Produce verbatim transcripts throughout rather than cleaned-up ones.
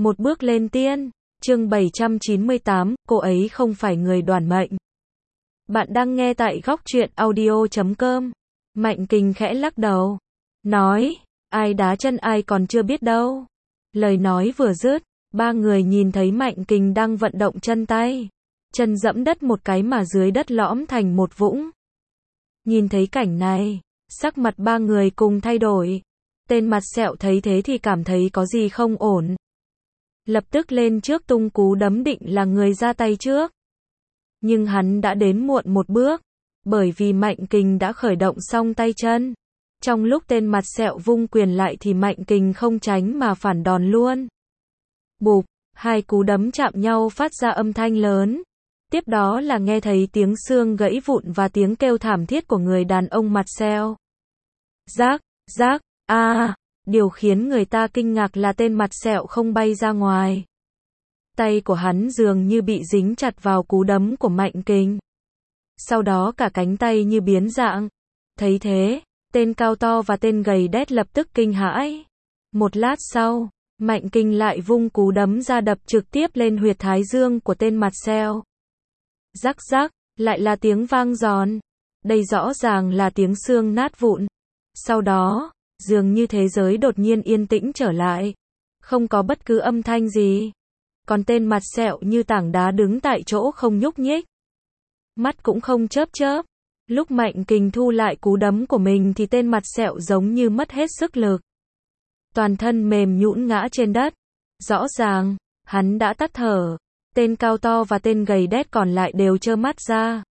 Một bước lên tiên, chương bảy trăm chín mươi tám, cô ấy không phải người đoản mệnh. Bạn đang nghe tại góc truyện audio chấm com. Mạnh Kình khẽ lắc đầu, nói, ai đá chân ai còn chưa biết đâu. Lời nói vừa dứt, ba người nhìn thấy Mạnh Kình đang vận động chân tay. Chân dẫm đất một cái mà dưới đất lõm thành một vũng. Nhìn thấy cảnh này, sắc mặt ba người cùng thay đổi. Tên mặt sẹo thấy thế thì cảm thấy có gì không ổn. Lập tức lên trước tung cú đấm định là người ra tay trước. Nhưng hắn đã đến muộn một bước, bởi vì Mạnh Kình đã khởi động xong tay chân. Trong lúc tên mặt sẹo vung quyền lại thì Mạnh Kình không tránh mà phản đòn luôn. Bụp, hai cú đấm chạm nhau phát ra âm thanh lớn. Tiếp đó là nghe thấy tiếng xương gãy vụn và tiếng kêu thảm thiết của người đàn ông mặt sẹo. Rác, rác, a à, điều khiến người ta kinh ngạc là tên mặt sẹo không bay ra ngoài. Tay của hắn dường như bị dính chặt vào cú đấm của Mạnh Kình. Sau đó cả cánh tay như biến dạng. Thấy thế, tên cao to và tên gầy đét lập tức kinh hãi. Một lát sau, Mạnh Kình lại vung cú đấm ra đập trực tiếp lên huyệt thái dương của tên mặt sẹo. Rắc rắc, lại là tiếng vang giòn. Đây rõ ràng là tiếng xương nát vụn. Sau đó, dường như thế giới đột nhiên yên tĩnh trở lại. Không có bất cứ âm thanh gì. Còn tên mặt sẹo như tảng đá đứng tại chỗ không nhúc nhích. Mắt cũng không chớp chớp. Lúc Mạnh Kình thu lại cú đấm của mình thì tên mặt sẹo giống như mất hết sức lực. Toàn thân mềm nhũn ngã trên đất. Rõ ràng, hắn đã tắt thở. Tên cao to và tên gầy đét còn lại đều trơ mắt ra.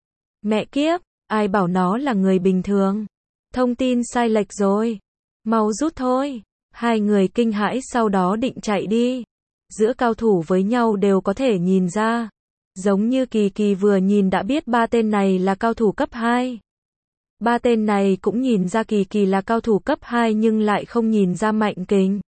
Mẹ kiếp, ai bảo nó là người bình thường. Thông tin sai lệch rồi. Mau rút thôi. Hai người kinh hãi sau đó định chạy đi. Giữa cao thủ với nhau đều có thể nhìn ra. Giống như Kỳ Kỳ vừa nhìn đã biết ba tên này là cao thủ cấp hai. Ba tên này cũng nhìn ra Kỳ Kỳ là cao thủ cấp hai nhưng lại không nhìn ra Mạnh Kình.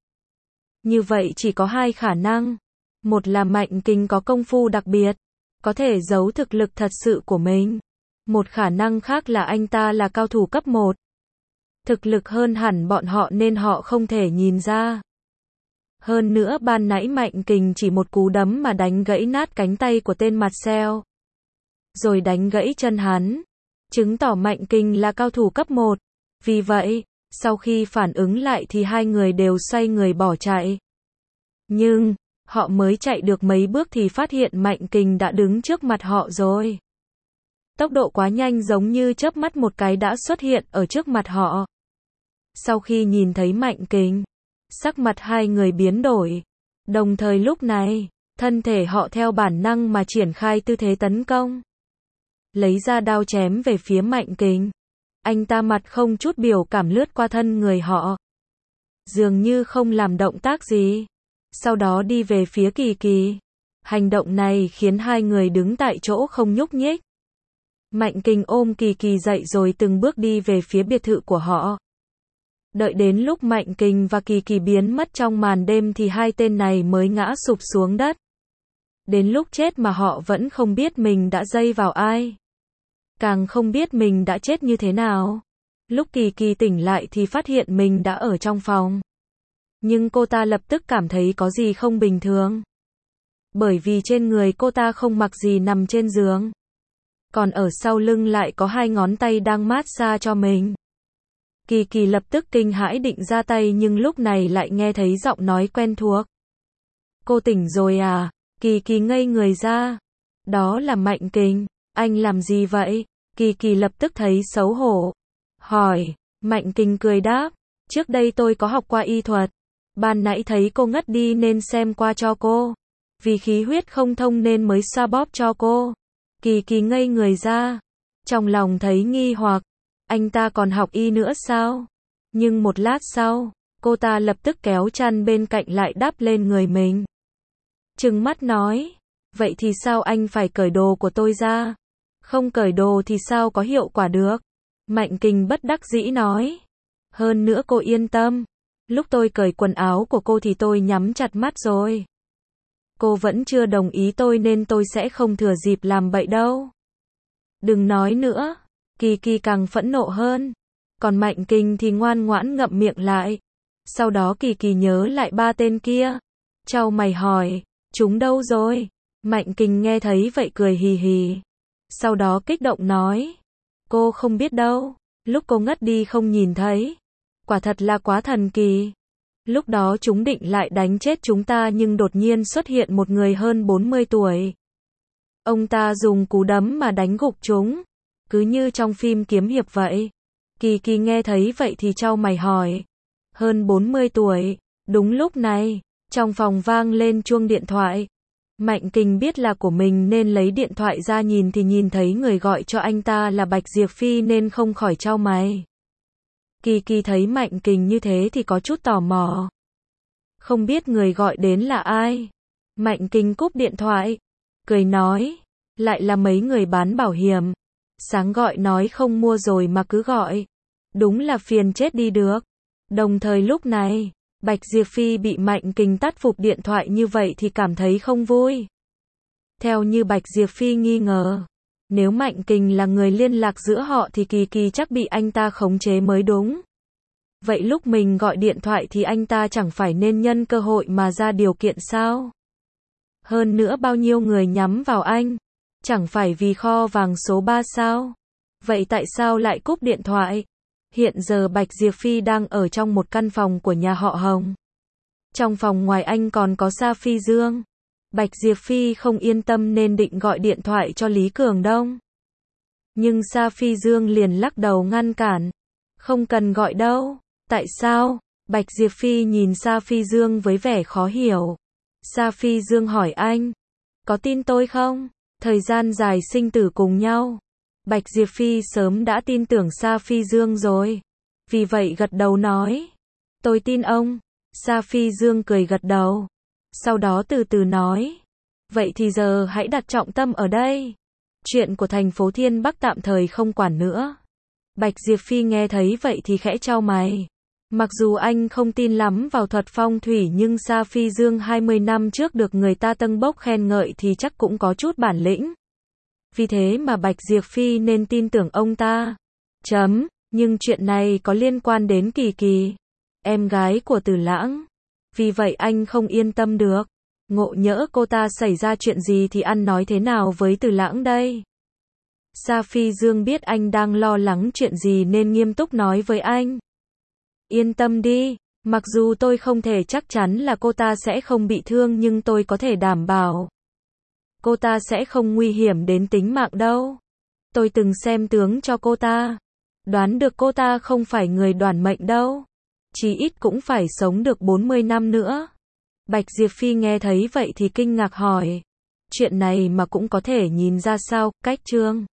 Như vậy chỉ có hai khả năng. Một là Mạnh Kình có công phu đặc biệt, có thể giấu thực lực thật sự của mình. Một khả năng khác là anh ta là cao thủ cấp một. Thực lực hơn hẳn bọn họ nên họ không thể nhìn ra. Hơn nữa ban nãy Mạnh Kình chỉ một cú đấm mà đánh gãy nát cánh tay của tên mặt sẹo. Rồi đánh gãy chân hắn. Chứng tỏ Mạnh Kình là cao thủ cấp một. Vì vậy, sau khi phản ứng lại thì hai người đều xoay người bỏ chạy. Nhưng, họ mới chạy được mấy bước thì phát hiện Mạnh Kình đã đứng trước mặt họ rồi. Tốc độ quá nhanh giống như chớp mắt một cái đã xuất hiện ở trước mặt họ. Sau khi nhìn thấy Mạnh Kình, sắc mặt hai người biến đổi. Đồng thời lúc này, thân thể họ theo bản năng mà triển khai tư thế tấn công. Lấy ra đao chém về phía Mạnh Kình. Anh ta mặt không chút biểu cảm lướt qua thân người họ. Dường như không làm động tác gì. Sau đó đi về phía Kỳ Kỳ. Hành động này khiến hai người đứng tại chỗ không nhúc nhích. Mạnh Kình ôm Kỳ Kỳ dậy rồi từng bước đi về phía biệt thự của họ. Đợi đến lúc Mạnh Kình và Kỳ Kỳ biến mất trong màn đêm thì hai tên này mới ngã sụp xuống đất. Đến lúc chết mà họ vẫn không biết mình đã dây vào ai. Càng không biết mình đã chết như thế nào. Lúc Kỳ Kỳ tỉnh lại thì phát hiện mình đã ở trong phòng. Nhưng cô ta lập tức cảm thấy có gì không bình thường. Bởi vì trên người cô ta không mặc gì nằm trên giường. Còn ở sau lưng lại có hai ngón tay đang mát xa cho mình. Kỳ Kỳ lập tức kinh hãi định ra tay nhưng lúc này lại nghe thấy giọng nói quen thuộc. Cô tỉnh rồi à? Kỳ Kỳ ngây người ra. Đó là Mạnh Kình. Anh làm gì vậy? Kỳ Kỳ lập tức thấy xấu hổ. Hỏi. Mạnh Kình cười đáp. Trước đây tôi có học qua y thuật. Ban nãy thấy cô ngất đi nên xem qua cho cô. Vì khí huyết không thông nên mới xoa bóp cho cô. Kỳ Kỳ ngây người ra. Trong lòng thấy nghi hoặc. Anh ta còn học y nữa sao? Nhưng một lát sau, cô ta lập tức kéo chăn bên cạnh lại đắp lên người mình. Trừng mắt nói. Vậy thì sao anh phải cởi đồ của tôi ra? Không cởi đồ thì sao có hiệu quả được? Mạnh Kình bất đắc dĩ nói. Hơn nữa cô yên tâm. Lúc tôi cởi quần áo của cô thì tôi nhắm chặt mắt rồi. Cô vẫn chưa đồng ý tôi nên tôi sẽ không thừa dịp làm bậy đâu. Đừng nói nữa. Kỳ Kỳ càng phẫn nộ hơn. Còn Mạnh Kình thì ngoan ngoãn ngậm miệng lại. Sau đó Kỳ Kỳ nhớ lại ba tên kia. Chau mày hỏi, chúng đâu rồi? Mạnh Kình nghe thấy vậy cười hì hì. Sau đó kích động nói, cô không biết đâu, lúc cô ngất đi không nhìn thấy. Quả thật là quá thần kỳ. Lúc đó chúng định lại đánh chết chúng ta nhưng đột nhiên xuất hiện một người hơn bốn mươi tuổi. Ông ta dùng cú đấm mà đánh gục chúng, cứ như trong phim kiếm hiệp vậy. Kỳ Kỳ nghe thấy vậy thì chau mày hỏi, hơn bốn mươi tuổi, đúng lúc này, trong phòng vang lên chuông điện thoại. Mạnh Kình biết là của mình nên lấy điện thoại ra nhìn thì nhìn thấy người gọi cho anh ta là Bạch Diệp Phi nên không khỏi chau mày. Kỳ Kỳ thấy Mạnh Kình như thế thì có chút tò mò. Không biết người gọi đến là ai? Mạnh Kình cúp điện thoại, cười nói, lại là mấy người bán bảo hiểm. Sáng gọi nói không mua rồi mà cứ gọi. Đúng là phiền chết đi được. Đồng thời lúc này, Bạch Diệp Phi bị Mạnh Kình tắt phục điện thoại như vậy thì cảm thấy không vui. Theo như Bạch Diệp Phi nghi ngờ, nếu Mạnh Kình là người liên lạc giữa họ thì Kỳ Kỳ chắc bị anh ta khống chế mới đúng. Vậy lúc mình gọi điện thoại thì anh ta chẳng phải nên nhân cơ hội mà ra điều kiện sao? Hơn nữa bao nhiêu người nhắm vào anh? Chẳng phải vì kho vàng số ba sao? Vậy tại sao lại cúp điện thoại? Hiện giờ Bạch Diệp Phi đang ở trong một căn phòng của nhà họ Hồng. Trong phòng ngoài anh còn có Sa Phi Dương. Bạch Diệp Phi không yên tâm nên định gọi điện thoại cho Lý Cường Đông. Nhưng Sa Phi Dương liền lắc đầu ngăn cản. Không cần gọi đâu. Tại sao? Bạch Diệp Phi nhìn Sa Phi Dương với vẻ khó hiểu. Sa Phi Dương hỏi anh, có tin tôi không? Thời gian dài sinh tử cùng nhau. Bạch Diệp Phi sớm đã tin tưởng Sa Phi Dương rồi. Vì vậy gật đầu nói, tôi tin ông. Sa Phi Dương cười gật đầu. Sau đó từ từ nói, vậy thì giờ hãy đặt trọng tâm ở đây. Chuyện của thành phố Thiên Bắc tạm thời không quản nữa. Bạch Diệp Phi nghe thấy vậy thì khẽ chau mày. Mặc dù anh không tin lắm vào thuật phong thủy nhưng Sa Phi Dương hai mươi năm trước được người ta tâng bốc khen ngợi thì chắc cũng có chút bản lĩnh. Vì thế mà Bạch Diệp Phi nên tin tưởng ông ta. Chấm, nhưng chuyện này có liên quan đến Kỳ Kỳ, em gái của Từ Lãng. Vì vậy anh không yên tâm được. Ngộ nhỡ cô ta xảy ra chuyện gì thì ăn nói thế nào với Từ Lãng đây? Sa Phi Dương biết anh đang lo lắng chuyện gì nên nghiêm túc nói với anh. Yên tâm đi, mặc dù tôi không thể chắc chắn là cô ta sẽ không bị thương nhưng tôi có thể đảm bảo. Cô ta sẽ không nguy hiểm đến tính mạng đâu. Tôi từng xem tướng cho cô ta. Đoán được cô ta không phải người đoản mệnh đâu. Chí ít cũng phải sống được bốn mươi năm nữa. Bạch Diệp Phi nghe thấy vậy thì kinh ngạc hỏi. Chuyện này mà cũng có thể nhìn ra sao, cách chương.